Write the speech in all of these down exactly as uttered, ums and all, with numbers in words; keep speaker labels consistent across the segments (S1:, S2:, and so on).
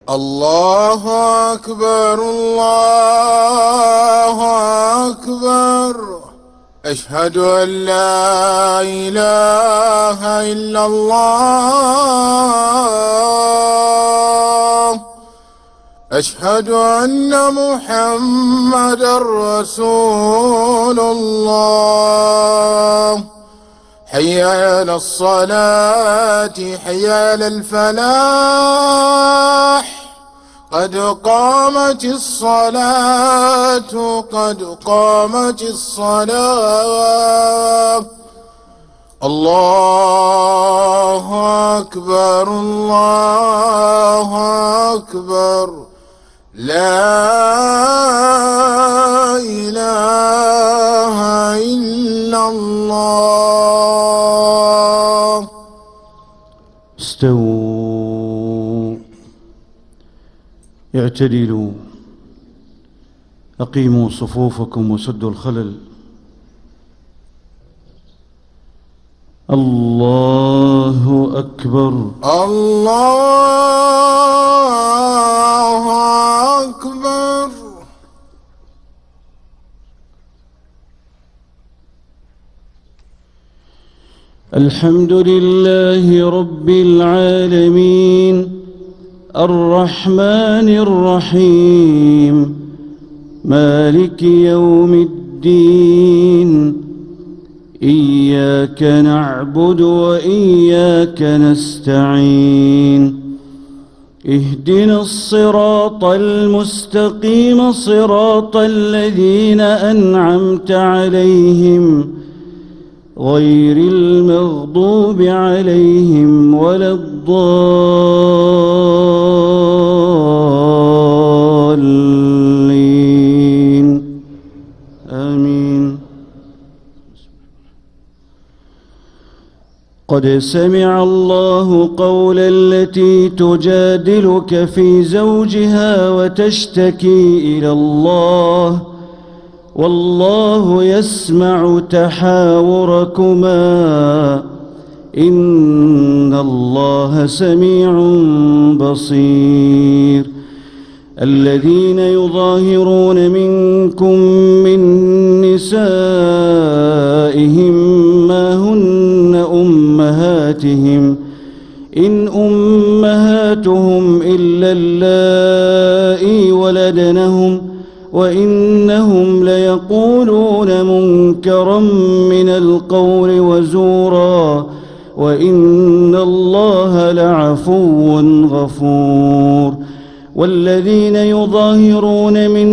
S1: الله أكبر الله أكبر. أشهد أن لا إله إلا الله. أشهد أن محمدًا رسول الله. حي على الصلاة حي على الفلاح. قد قامت الصلاة قد قامت الصلاة. الله أكبر الله أكبر. لا إله إلا الله.
S2: استووا، اعتدلوا، أقيموا صفوفكم وسدوا الخلل. الله أكبر
S1: الله أكبر.
S2: الحمد لله رب العالمين الرحمن الرحيم مالك يوم الدين. إياك نعبد وإياك نستعين. اهدنا الصراط المستقيم صراط الذين أنعمت عليهم غير المغضوب عليهم ولا الضالين. آمين. قد سمع الله قول التي تجادلك في زوجها وتشتكي إلى الله والله يسمع تحاوركما إن الله سميع بصير. الذين يظاهرون منكم من نسائهم ما هن أمهاتهم إن أمهاتهم إلا اللائي ولدنهم وإنهم ليقولون منكرا من القول وزورا وإن الله لعفو غفور. والذين يظاهرون من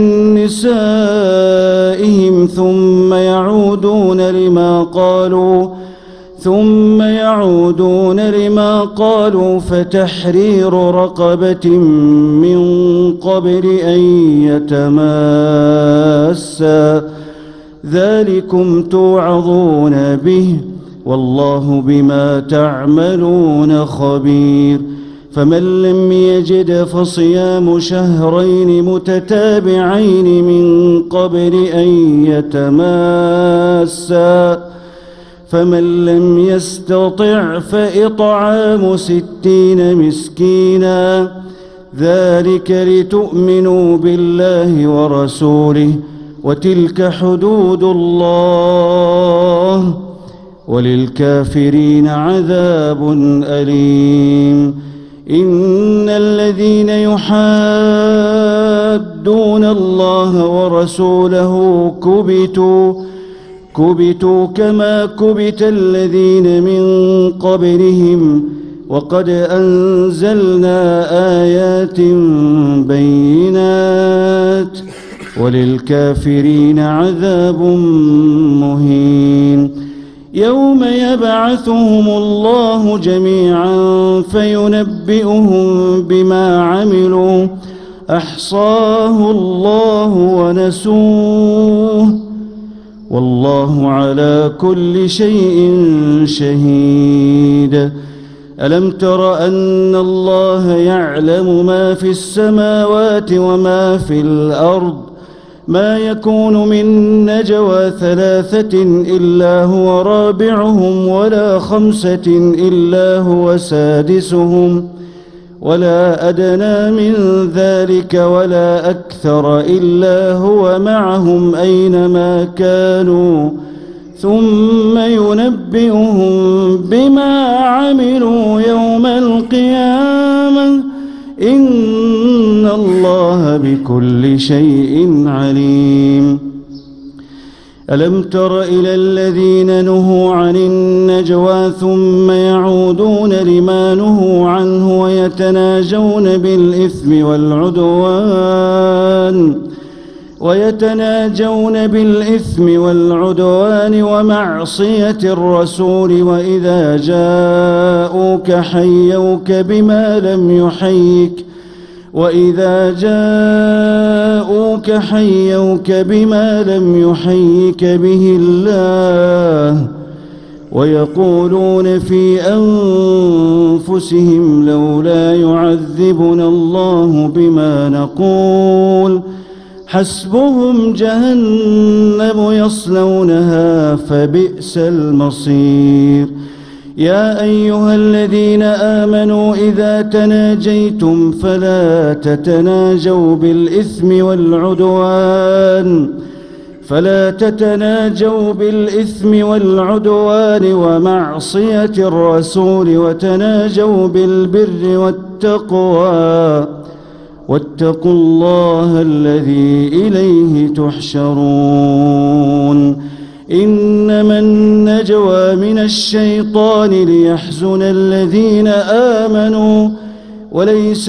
S2: نسائهم ثم يعودون لما قالوا ثم يعودون لما قالوا فتحرير رقبة من قبل أن يتماسا ذلكم توعظون به والله بما تعملون خبير. فمن لم يجد فصيام شهرين متتابعين من قبل أن يتماسا فمن لم يستطع فإطعام ستين مسكينا ذلك لتؤمنوا بالله ورسوله وتلك حدود الله وللكافرين عذاب أليم. إن الذين يحادون الله ورسوله كبتوا كبتوا كما كبت الذين من قبلهم وقد أنزلنا آيات بينات وللكافرين عذاب مهين. يوم يبعثهم الله جميعا فينبئهم بما عملوا أحصاه الله ونسوه والله على كل شيء شهيد. ألم تر أن الله يعلم ما في السماوات وما في الأرض ما يكون من نجوى ثلاثة إلا هو رابعهم ولا خمسة إلا هو سادسهم ولا أدنى من ذلك ولا أكثر إلا هو معهم أينما كانوا ثم ينبئهم بما عملوا يوم القيامة إن الله بكل شيء عليم. ألم تر إلى الذين نهوا عن النجوى ثم يعودون لما نهوا عنه ويتناجون بالإثم والعدوان ويتناجون بالإثم والعدوان ومعصية الرسول وإذا جاءوك حيوك بما لم يحيك وإذا جاءوك حيوك بما لم يحيك به الله ويقولون في أنفسهم لولا يعذبنا الله بما نقول حسبهم جهنم يصلونها فبئس المصير. يا أيها الذين آمنوا إذا تناجيتم فلا تتناجوا بالإثم والعدوان فلا تتناجوا بالإثم والعدوان ومعصية الرسول وتناجوا بالبر والتقوى واتقوا الله الذي إليه تحشرون. إنما النجوى من الشيطان ليحزن الذين آمنوا وليس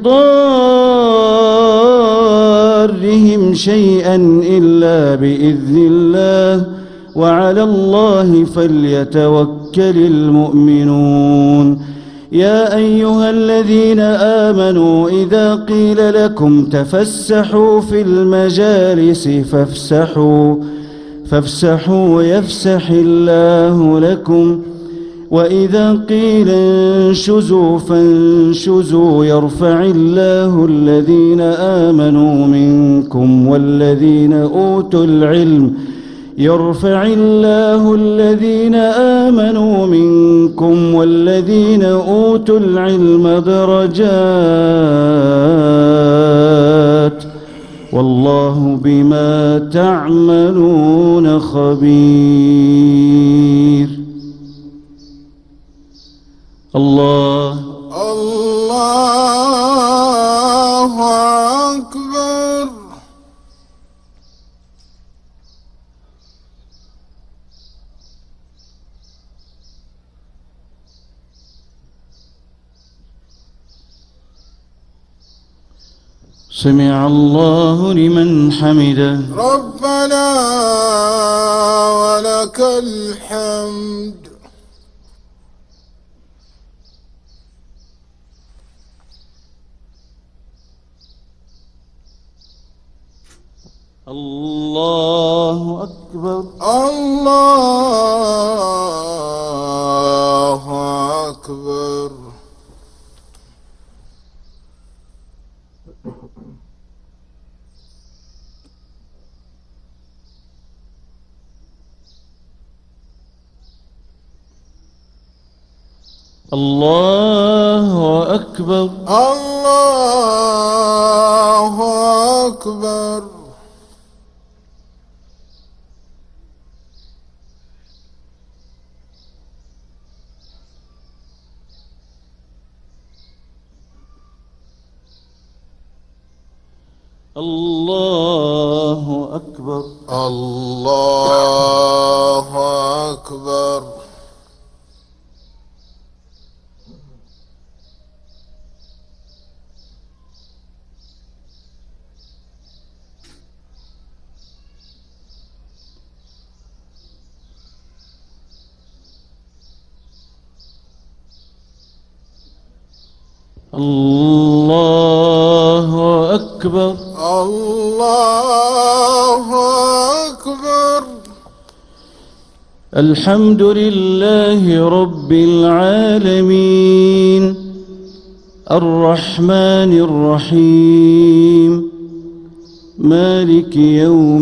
S2: بضارهم شيئا إلا بإذن الله وعلى الله فليتوكل المؤمنون. يا أيها الذين آمنوا إذا قيل لكم تفسحوا في المجالس فافسحوا فافسحوا يفسح الله لكم وإذا قيل انشزوا فانشزوا يرفع الله الذين آمنوا منكم والذين أوتوا العلم يرفع الله الذين آمنوا منكم والذين أوتوا العلم درجات والله بما تعملون خبير. الله
S1: الله أكبر.
S2: سمع الله لمن حمده.
S1: ربنا ولك الحمد.
S2: الله أكبر.
S1: الله أكبر.
S2: الله أكبر.
S1: الله أكبر.
S2: الله أكبر.
S1: الله أكبر.
S2: الله أكبر.
S1: الله أكبر.
S2: الحمد لله رب العالمين الرحمن الرحيم مالك يوم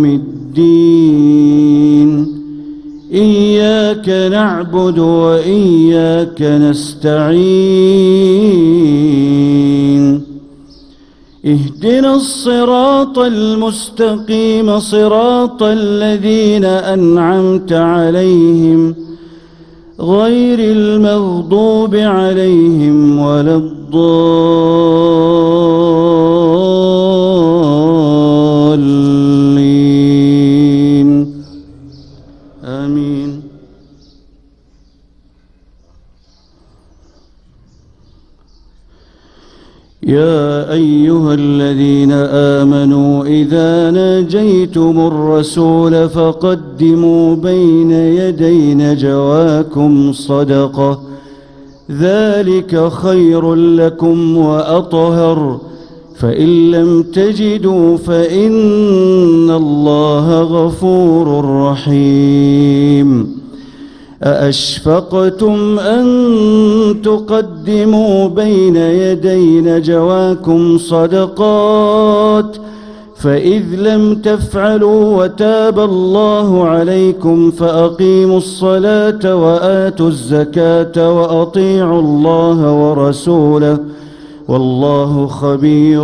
S2: الدين إياك نعبد وإياك نستعين اهدنا الصراط المستقيم صراط الذين أنعمت عليهم غير المغضوب عليهم ولا الضالين آمين. يا أيها الذين آمنوا إذا ناجيتم الرسول فقدموا بين يدي نجواكم صدقة ذلك خير لكم وأطهر فإن لم تجدوا فإن الله غفور رحيم. أأشفقتم أن تقدموا بين يدي نجواكم صدقات فإذ لم تفعلوا وتاب الله عليكم فأقيموا الصلاة وآتوا الزكاة وأطيعوا الله ورسوله والله خبير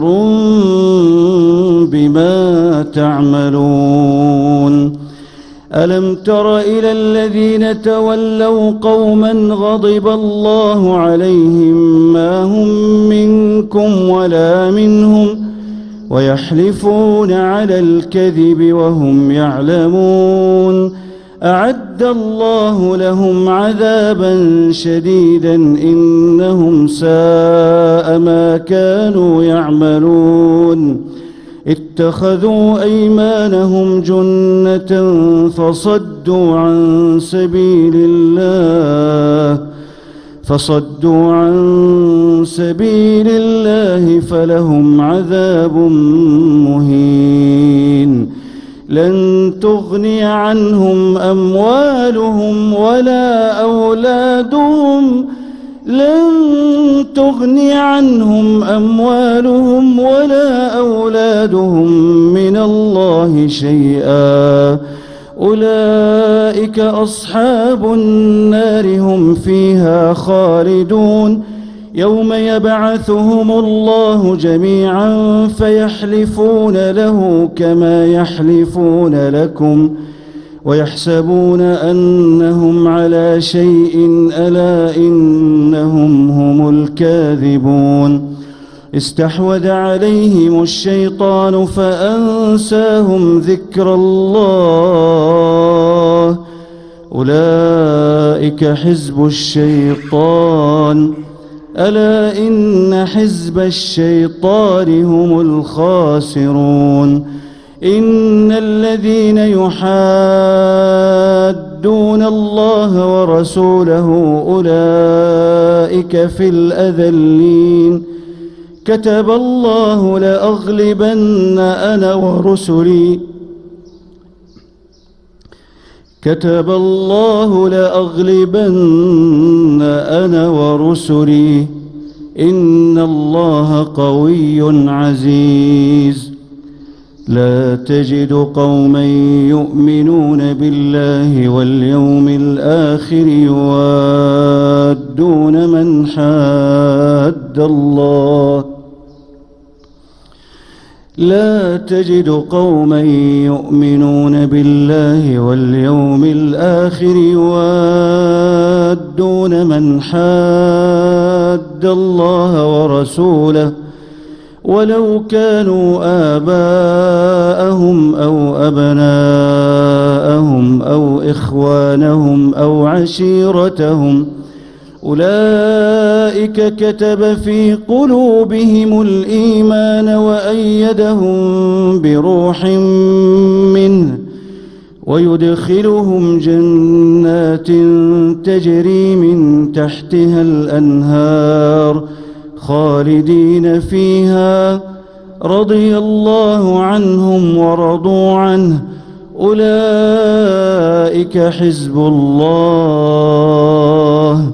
S2: بما تعملون. ألم تر إلى الذين تولوا قوما غضب الله عليهم ما هم منكم ولا منهم ويحلفون على الكذب وهم يعلمون أعد الله لهم عذابا شديدا إنهم ساء ما كانوا يعملون. اتخذوا أيمانهم جنة فصدوا عن سبيل الله فصدوا عن سبيل الله فلهم عذاب مهين. لن تغني عنهم أموالهم ولا أولادهم لن تغني عنهم أموالهم ولا أولادهم من الله شيئا أولئك أصحاب النار هم فيها خالدون. يوم يبعثهم الله جميعا فيحلفون له كما يحلفون لكم ويحسبون أنهم على شيء ألا إنهم هم الكاذبون. استحوذ عليهم الشيطان فأنساهم ذكر الله أولئك حزب الشيطان ألا إن حزب الشيطان هم الخاسرون. إن الذين يحادون الله ورسوله أولئك في الأذلين. كتب الله لأغلبن أنا ورسلي كتب الله لأغلبن أنا ورسلي إن الله قوي عزيز. لا تجد قوما يؤمنون بالله واليوم الآخر يوادون من حاد الله لا تجد قوما يؤمنون بالله واليوم الآخر يوادون من حاد الله ورسوله ولو كانوا آباءهم أو أبناءهم أو إخوانهم أو عشيرتهم أولئك كتب في قلوبهم الإيمان وأيدهم بروح منه ويدخلهم جنات تجري من تحتها الأنهار خالدين فيها رضي الله عنهم ورضوا عنه أولئك حزب الله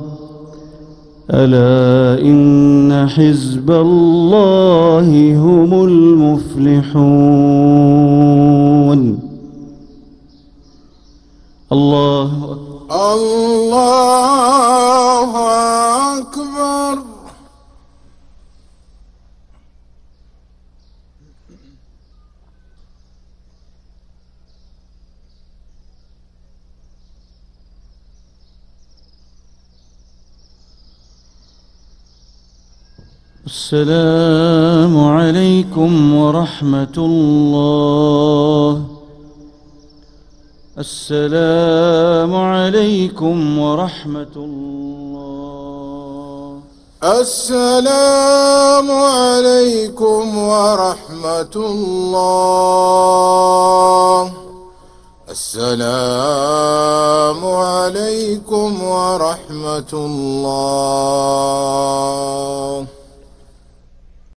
S2: ألا إن حزب الله هم المفلحون. الله
S1: الله أكبر.
S2: السلام عليكم ورحمة الله. السلام عليكم ورحمة الله.
S1: السلام عليكم ورحمة الله. السلام عليكم ورحمة الله.